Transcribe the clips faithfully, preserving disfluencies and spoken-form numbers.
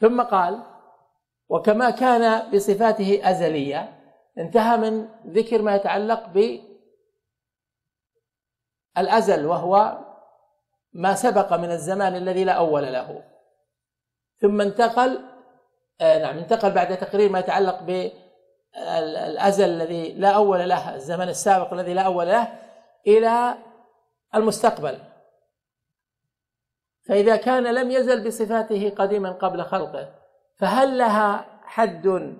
ثم قال: وكما كان بصفاته أزلية. انتهى من ذكر ما يتعلق بالأزل، وهو ما سبق من الزمان الذي لا أول له، ثم انتقل آه نعم انتقل بعد تقرير ما يتعلق بالأزل الذي لا أول له، الزمن السابق الذي لا أول له، إلى المستقبل. فإذا كان لم يزل بصفاته قديما قبل خلقه، فهل لها حد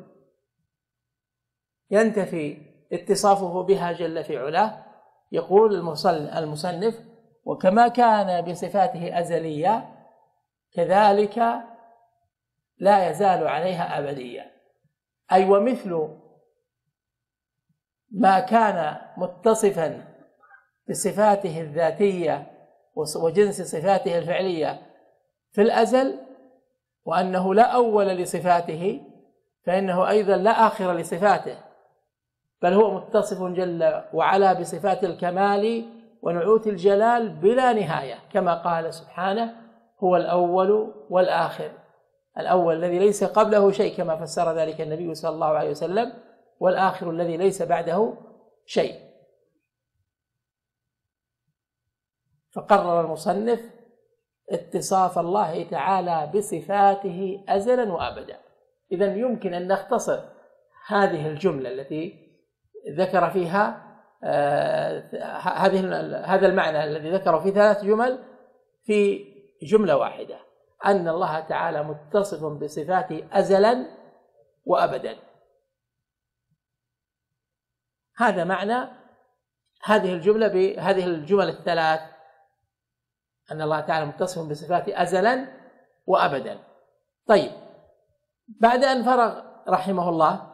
ينتفي اتصافه بها جل في علاه؟ يقول المصنف: وكما كان بصفاته أزلية كذلك لا يزال عليها أبدية. أي ومثل ما كان متصفا بصفاته الذاتية وجنس صفاته الفعلية في الأزل، وأنه لا أول لصفاته، فإنه أيضا لا آخر لصفاته، بل هو متصف جل وعلا بصفات الكمال ونعوت الجلال بلا نهاية، كما قال سبحانه: هو الأول والآخر، الأول الذي ليس قبله شيء كما فسر ذلك النبي صلى الله عليه وسلم، والآخر الذي ليس بعده شيء. فقرر المصنف اتصاف الله تعالى بصفاته أزلا وأبدا. إذن يمكن أن نختصر هذه الجملة التي ذكر فيها هذه هذا المعنى الذي ذكره في ثلاث جمل في جملة واحدة: أن الله تعالى متصف بصفاته أزلا وأبدا. هذا معنى هذه الجملة بهذه الجمل الثلاث، أن الله تعالى متصف بصفاته أزلا وأبدا. طيب، بعد أن فرغ رحمه الله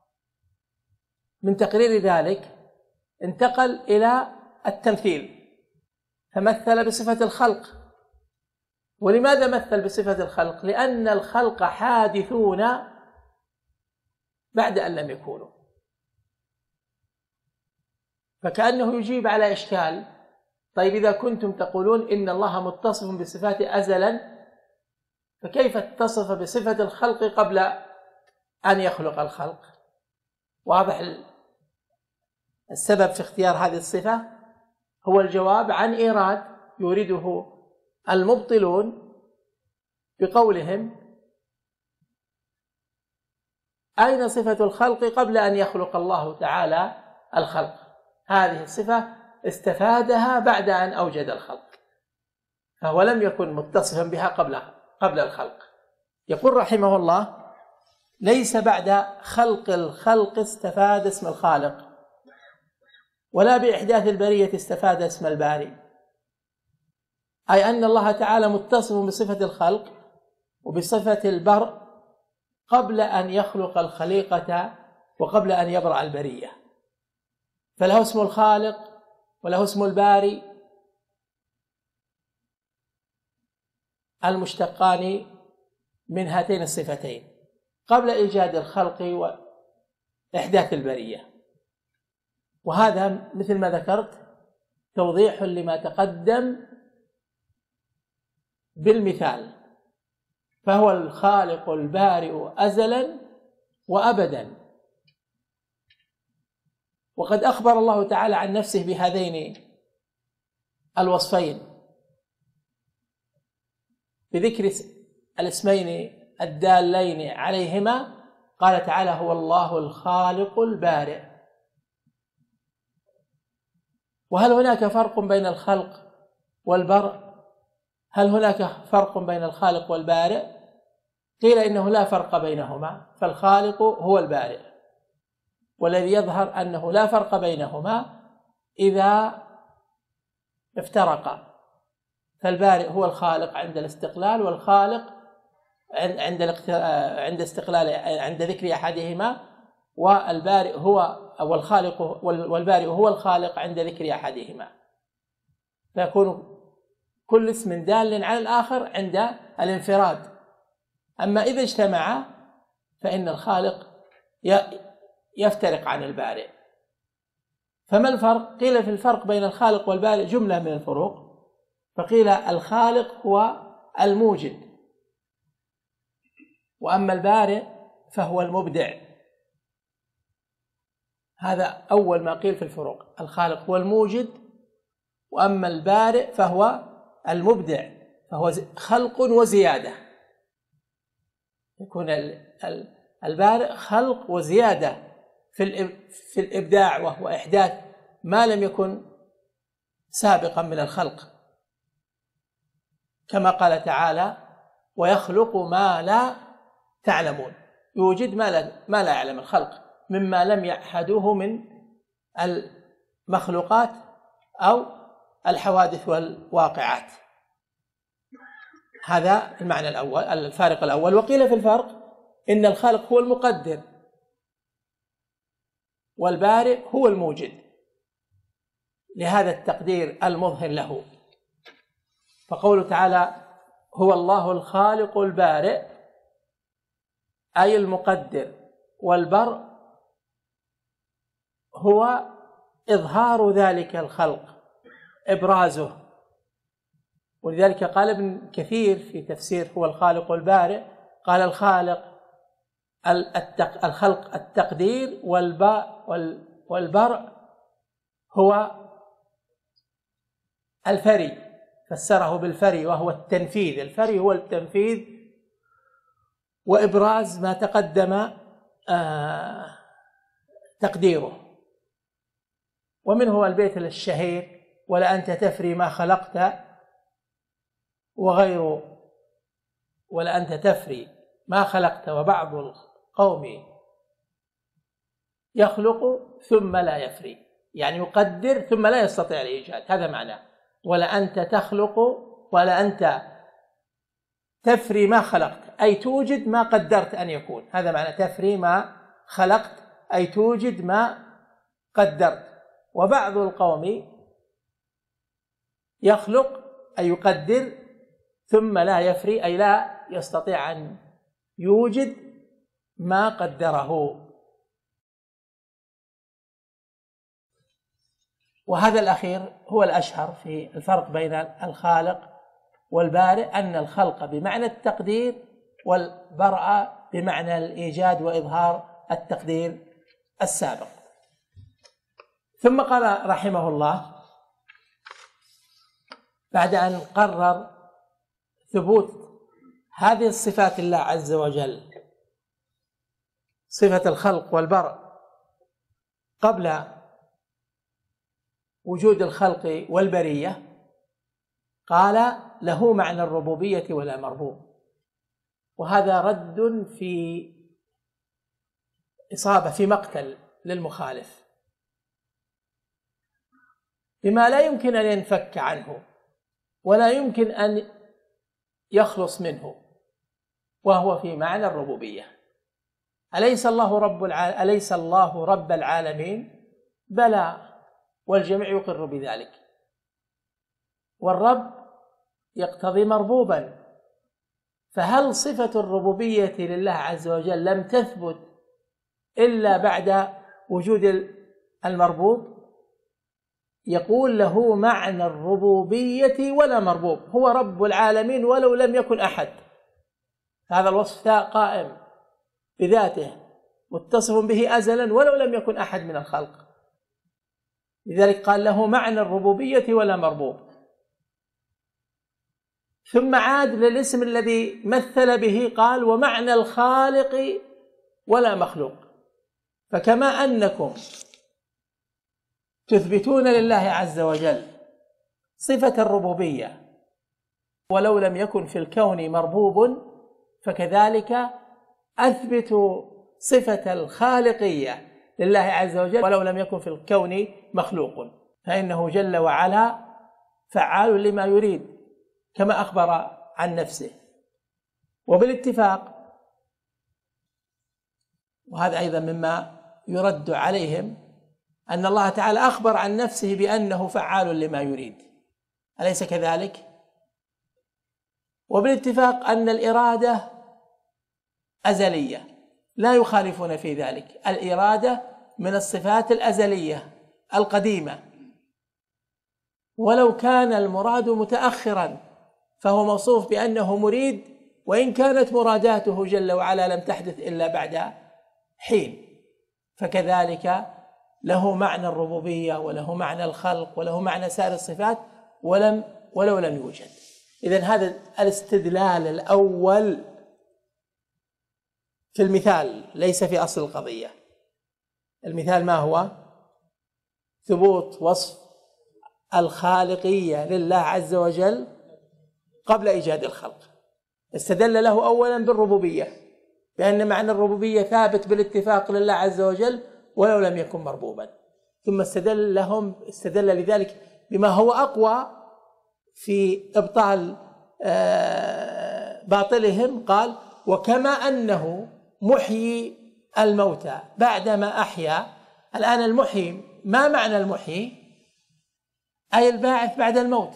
من تقرير ذلك، انتقل إلى التمثيل، فمثل بصفة الخلق. ولماذا مثل بصفة الخلق؟ لأن الخلق حادثون بعد أن لم يكونوا، فكأنه يجيب على إشكال: طيب إذا كنتم تقولون إن الله متصف بصفاته أزلا، فكيف اتصف بصفة الخلق قبل أن يخلق الخلق؟ واضح السبب في اختيار هذه الصفة هو الجواب عن إيراد يريده المبطلون بقولهم: أين صفة الخلق قبل أن يخلق الله تعالى الخلق؟ هذه الصفة استفادها بعد أن أوجد الخلق، فهو لم يكن متصفا بها قبل قبل الخلق. يقول رحمه الله: ليس بعد خلق الخلق استفاد اسم الخالق، ولا بإحداث البرية استفاد اسم الباري. أي أن الله تعالى متصف بصفة الخلق وبصفة البرء قبل أن يخلق الخليقة وقبل أن يبرأ البرية، فله اسم الخالق وله اسم الباري المشتقان من هاتين الصفتين قبل إيجاد الخلق وإحداث البرية. وهذا مثل ما ذكرت توضيح لما تقدم بالمثال، فهو الخالق البارئ أزلا وأبدا. وقد أخبر الله تعالى عن نفسه بهذين الوصفين بذكر الاسمين الدالين عليهما. قال تعالى: هو الله الخالق البارئ. وهل هناك فرق بين الخلق والبرء؟ هل هناك فرق بين الخالق والبارئ؟ قيل إنه لا فرق بينهما، فالخالق هو البارئ، والذي يظهر أنه لا فرق بينهما إذا افترقا، فالبارئ هو الخالق عند الاستقلال، والخالق عند عند استقلال عند ذكر أحدهما، والبارئ هو أو الخالق والبارئ هو الخالق عند ذكر أحدهما، فيكون كل اسم دال على الآخر عند الانفراد. أما إذا اجتمعا فإن الخالق يفترق عن البارئ. فما الفرق؟ قيل في الفرق بين الخالق والبارئ جملة من الفروق، فقيل الخالق هو الموجد، وأما البارئ فهو المبدع. هذا أول ما قيل في الفروق، الخالق هو الموجد، وأما البارئ فهو المبدع، فهو خلق وزيادة. يكون البارئ خلق وزيادة في في الإبداع، وهو إحداث ما لم يكن سابقا من الخلق، كما قال تعالى: ويخلق ما لا تعلمون. يوجد ما لا, ما لا يعلم الخلق مما لم يعهدوه من المخلوقات أو الحوادث والواقعات. هذا المعنى الأول، الفارق الأول. وقيل في الفرق إن الخالق هو المقدر والبارئ هو الموجد، لهذا التقدير المظهر له. فقوله تعالى: هو الله الخالق البارئ، أي المقدر، والبرء هو إظهار ذلك الخلق، إبرازه. ولذلك قال ابن كثير في تفسير هو الخالق البارئ، قال: الخالق الخلق التقدير، والباء والبرء هو الفري، فسره بالفري وهو التنفيذ. الفري هو التنفيذ وإبراز ما تقدم آه تقديره. ومنه البيت الشهير: ولأنت تفري ما خلقت وغيره، ولأنت تفري ما خلقت وبعض القوم يخلق ثم لا يفري، يعني يقدر ثم لا يستطيع الإيجاد. هذا معناه ولأنت تخلق، ولأنت تفري ما خلقت، أي توجد ما قدرت أن يكون. هذا معنى تفري ما خلقت، أي توجد ما قدرت. وبعض القوم يخلق أي يقدر ثم لا يفري، أي لا يستطيع أن يوجد ما قدره. وهذا الأخير هو الأشهر في الفرق بين الخالق والبارئ، أن الخلق بمعنى التقدير، والبرء بمعنى الإيجاد وإظهار التقدير السابق. ثم قال رحمه الله بعد أن قرر ثبوت هذه الصفات الله عز وجل، صفة الخلق والبرء قبل وجود الخلق والبرية، قال: له معنى الربوبية ولا مربوب. وهذا رد في إصابة في مقتل للمخالف بما لا يمكن أن ينفك عنه ولا يمكن أن يخلص منه، وهو في معنى الربوبية. أليس الله رب الع... أليس الله رب العالمين؟ بلى، والجميع يقر بذلك. والرب يقتضي مربوبا، فهل صفة الربوبية لله عز وجل لم تثبت إلا بعد وجود المربوب؟ يقول: له معنى الربوبية ولا مربوب، هو رب العالمين ولو لم يكن أحد. هذا الوصف قائم بذاته متصف به أزلا ولو لم يكن أحد من الخلق، لذلك قال: له معنى الربوبية ولا مربوب. ثم عاد للاسم الذي مثل به، قال: ومعنى الخالق ولا مخلوق. فكما أنكم تثبتون لله عز وجل صفة الربوبية ولو لم يكن في الكون مربوب، فكذلك أثبتوا صفة الخالقية لله عز وجل ولو لم يكن في الكون مخلوق، فإنه جل وعلا فعال لما يريد كما أخبر عن نفسه. وبالاتفاق، وهذا أيضا مما يرد عليهم، أن الله تعالى أخبر عن نفسه بأنه فعال لما يريد، أليس كذلك؟ وبالاتفاق أن الإرادة أزلية، لا يخالفون في ذلك. الإرادة من الصفات الأزلية القديمة، ولو كان المراد متأخرا فهو موصوف بأنه مريد وإن كانت مراداته جل وعلا لم تحدث إلا بعد حين، فكذلك له معنى الربوبية وله معنى الخلق وله معنى سائر الصفات ولم ولو لم يوجد. إذن هذا الاستدلال الأول في المثال ليس في أصل القضية. المثال ما هو؟ ثبوت وصف الخالقية لله عز وجل قبل إيجاد الخلق. استدل له أولا بالربوبية، بأن معنى الربوبية ثابت بالاتفاق لله عز وجل ولو لم يكن مربوبا. ثم استدل لهم استدل لذلك بما هو أقوى في إبطال باطلهم، قال وكما أنه محيي الموتى بعدما أحيا. الآن المحيي، ما معنى المحيي؟ أي الباعث بعد الموت.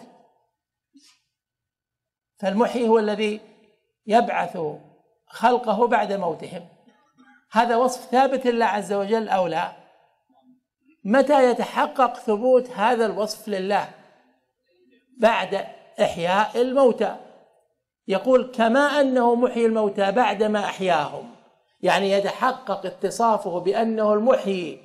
فالمحيي هو الذي يبعث خلقه بعد موتهم. هذا وصف ثابت لله عز وجل أو لا؟ متى يتحقق ثبوت هذا الوصف لله؟ بعد إحياء الموتى. يقول كما أنه محيي الموتى بعدما أحياهم، يعني يتحقق اتصافه بأنه المحيي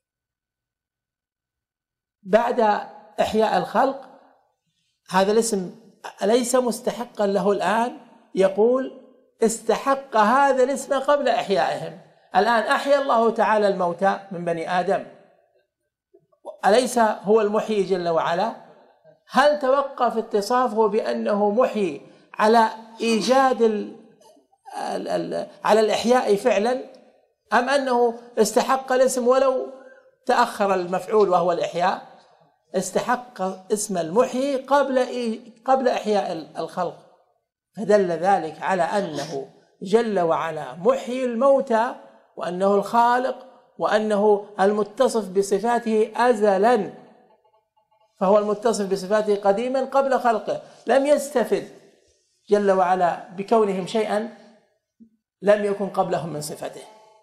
بعد إحياء الخلق. هذا الاسم ليس مستحقا له الآن، يقول استحق هذا الاسم قبل إحيائهم. الآن أحيا الله تعالى الموتى من بني آدم، أليس هو المحيي جل وعلا؟ هل توقف اتصافه بأنه محيي على إيجاد ال ال ال على الإحياء فعلا، أم أنه استحق الاسم ولو تأخر المفعول وهو الإحياء؟ استحق اسم المحيي قبل قبل إحياء الخلق، فدل ذلك على أنه جل وعلا محيي الموتى، وأنه الخالق، وأنه المتصف بصفاته أزلا، فهو المتصف بصفاته قديما قبل خلقه. لم يستفد جل وعلا بكونهم شيئا لم يكن قبلهم من صفته.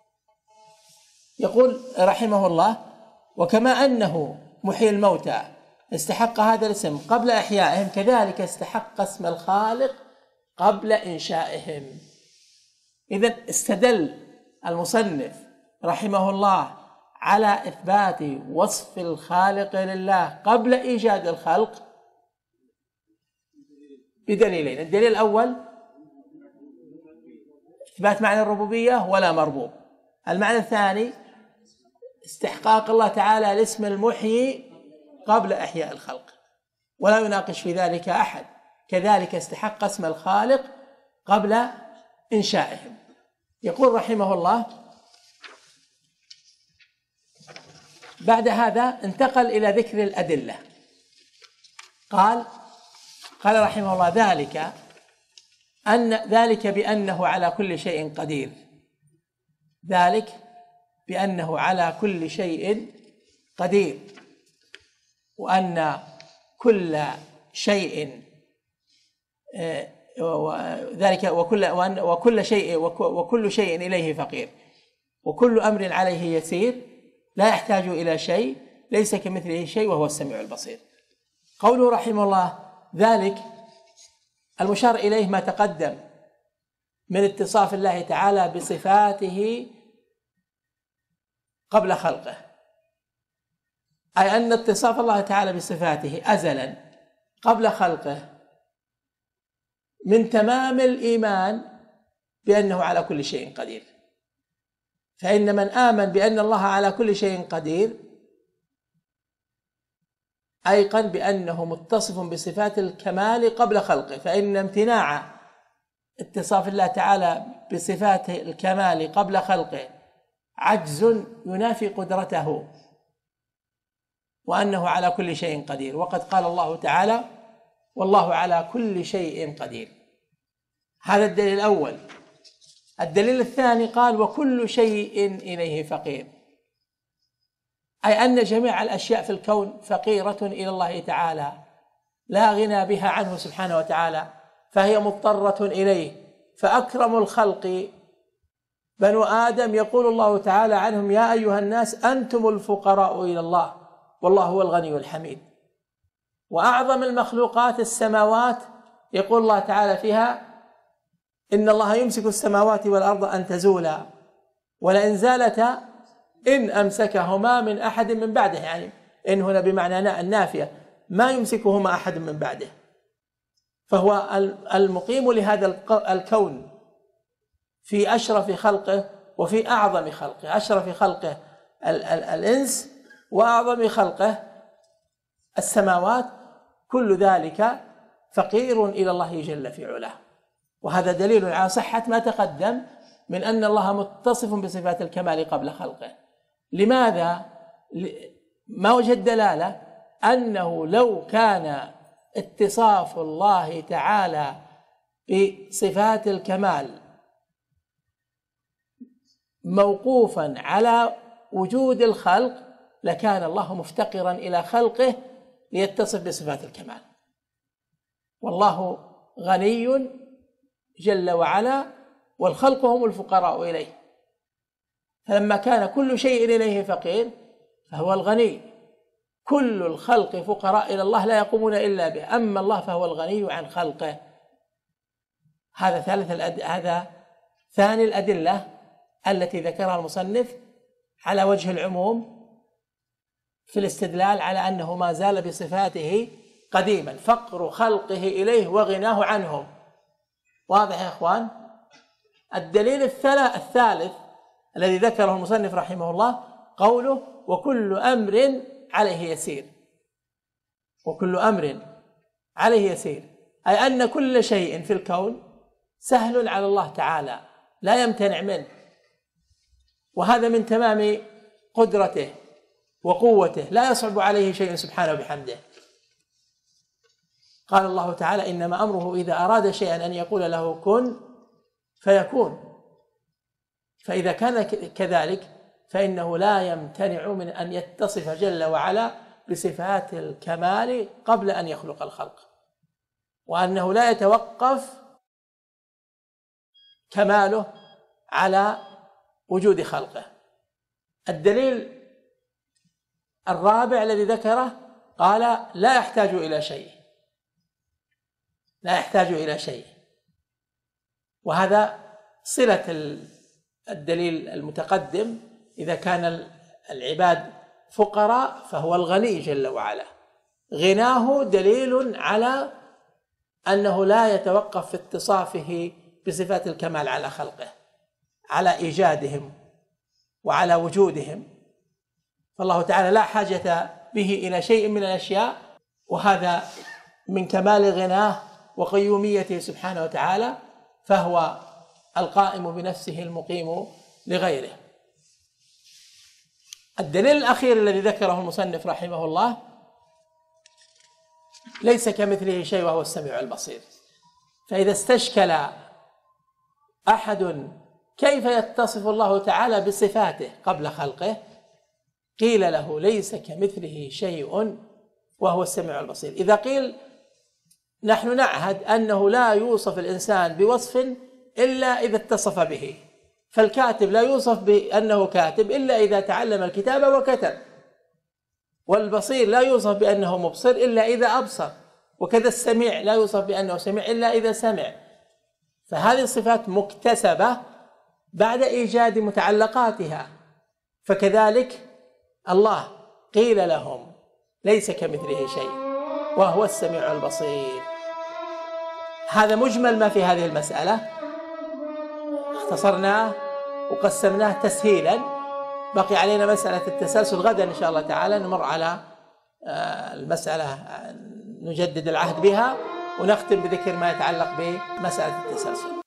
يقول رحمه الله وكما أنه محيي الموتى استحق هذا الاسم قبل إحيائهم، كذلك استحق اسم الخالق قبل إنشائهم. إذن استدل المصنف رحمه الله على إثبات وصف الخالق لله قبل إيجاد الخلق بدليلين. الدليل الأول إثبات معنى الربوبية ولا مربوب. المعنى الثاني استحقاق الله تعالى الاسم المحيي قبل إحياء الخلق، ولا يناقش في ذلك أحد. كذلك استحق اسم الخالق قبل إنشائهم. يقول رحمه الله بعد هذا انتقل إلى ذكر الأدلة. قال قال رحمه الله ذلك أن ذلك بأنه على كل شيء قدير، ذلك بأنه على كل شيء قدير، وأن كل شيء ذلك وكل وكل شيء وكل شيء إليه فقير، وكل أمر عليه يسير، لا يحتاج إلى شيء، ليس كمثله شيء وهو السميع البصير. قوله رحمه الله ذلك المشار إليه ما تقدم من اتصاف الله تعالى بصفاته قبل خلقه، أي أن اتصاف الله تعالى بصفاته أزلا قبل خلقه من تمام الإيمان بأنه على كل شيء قدير. فإن من آمن بأن الله على كل شيء قدير أيقن بأنه متصف بصفات الكمال قبل خلقه، فإن امتناع اتصاف الله تعالى بصفات الكمال قبل خلقه عجز ينافي قدرته، وأنه على كل شيء قدير. وقد قال الله تعالى والله على كل شيء قدير. هذا الدليل الأول. الدليل الثاني قال وكل شيء إليه فقير، أي أن جميع الأشياء في الكون فقيرة إلى الله تعالى، لا غنى بها عنه سبحانه وتعالى، فهي مضطرة إليه. فأكرم الخلق بنو آدم، يقول الله تعالى عنهم يا أيها الناس أنتم الفقراء إلى الله والله هو الغني الحميد. وأعظم المخلوقات السماوات، يقول الله تعالى فيها إن الله يمسك السماوات والأرض أن تزولا ولئن زالتا إن أمسكهما من أحد من بعده، يعني إن هنا بمعنى النافية، ما يمسكهما أحد من بعده. فهو المقيم لهذا الكون في أشرف خلقه وفي أعظم خلقه، أشرف خلقه الإنس وأعظم خلقه السماوات، كل ذلك فقير إلى الله جل في علاه. وهذا دليل على صحة ما تقدم من أن الله متصف بصفات الكمال قبل خلقه. لماذا؟ ما وجه الدلالة؟ أنه لو كان اتصاف الله تعالى بصفات الكمال موقوفا على وجود الخلق لكان الله مفتقرا إلى خلقه ليتصف بصفات الكمال، والله غني جل وعلا والخلق هم الفقراء إليه، فلما كان كل شيء إليه فقير فهو الغني، كل الخلق فقراء إلى الله لا يقومون إلا به، أما الله فهو الغني عن خلقه. هذا ثالث الأد... هذا ثاني الأدلة التي ذكرها المصنف على وجه العموم في الاستدلال على أنه ما زال بصفاته قديما، فقر خلقه إليه وغناه عنهم. واضح يا إخوان؟ الدليل الثالث الذي ذكره المصنف رحمه الله قوله وكل أمر عليه يسير، وكل أمر عليه يسير، أي أن كل شيء في الكون سهل على الله تعالى لا يمتنع منه، وهذا من تمام قدرته وقوته، لا يصعب عليه شيء سبحانه وبحمده. قال الله تعالى إنما أمره إذا أراد شيئا أن يقول له كن فيكون، فإذا كان كذلك فإنه لا يمتنع من أن يتصف جل وعلا بصفات الكمال قبل أن يخلق الخلق، وأنه لا يتوقف كماله على وجود خلقه. الدليل الرابع الذي ذكره قال لا يحتاج إلى شيء، لا يحتاج إلى شيء، وهذا صلة الدليل المتقدم. إذا كان العباد فقراء فهو الغني جل وعلا، غناه دليل على أنه لا يتوقف في اتصافه بصفات الكمال على خلقه، على إيجادهم وعلى وجودهم، فالله تعالى لا حاجة به إلى شيء من الأشياء، وهذا من كمال غناه وقيوميته سبحانه وتعالى، فهو القائم بنفسه المقيم لغيره. الدليل الأخير الذي ذكره المصنف رحمه الله ليس كمثله شيء وهو السميع البصير. فإذا استشكل أحد كيف يتصف الله تعالى بصفاته قبل خلقه قيل له ليس كمثله شيء وهو السميع البصير. إذا قيل نحن نعهد أنه لا يوصف الإنسان بوصف إلا إذا اتصف به، فالكاتب لا يوصف بأنه كاتب إلا إذا تعلم الكتابة وكتب، والبصير لا يوصف بأنه مبصر إلا إذا أبصر، وكذا السميع لا يوصف بأنه سميع إلا إذا سمع. فهذه الصفات مكتسبة بعد إيجاد متعلقاتها، فكذلك الله قيل لهم ليس كمثله شيء وهو السميع البصير. هذا مجمل ما في هذه المسألة، اختصرناه وقسمناه تسهيلا، بقي علينا مسألة التسلسل. غدا إن شاء الله تعالى نمر على المسألة نجدد العهد بها ونختم بذكر ما يتعلق بمسألة التسلسل.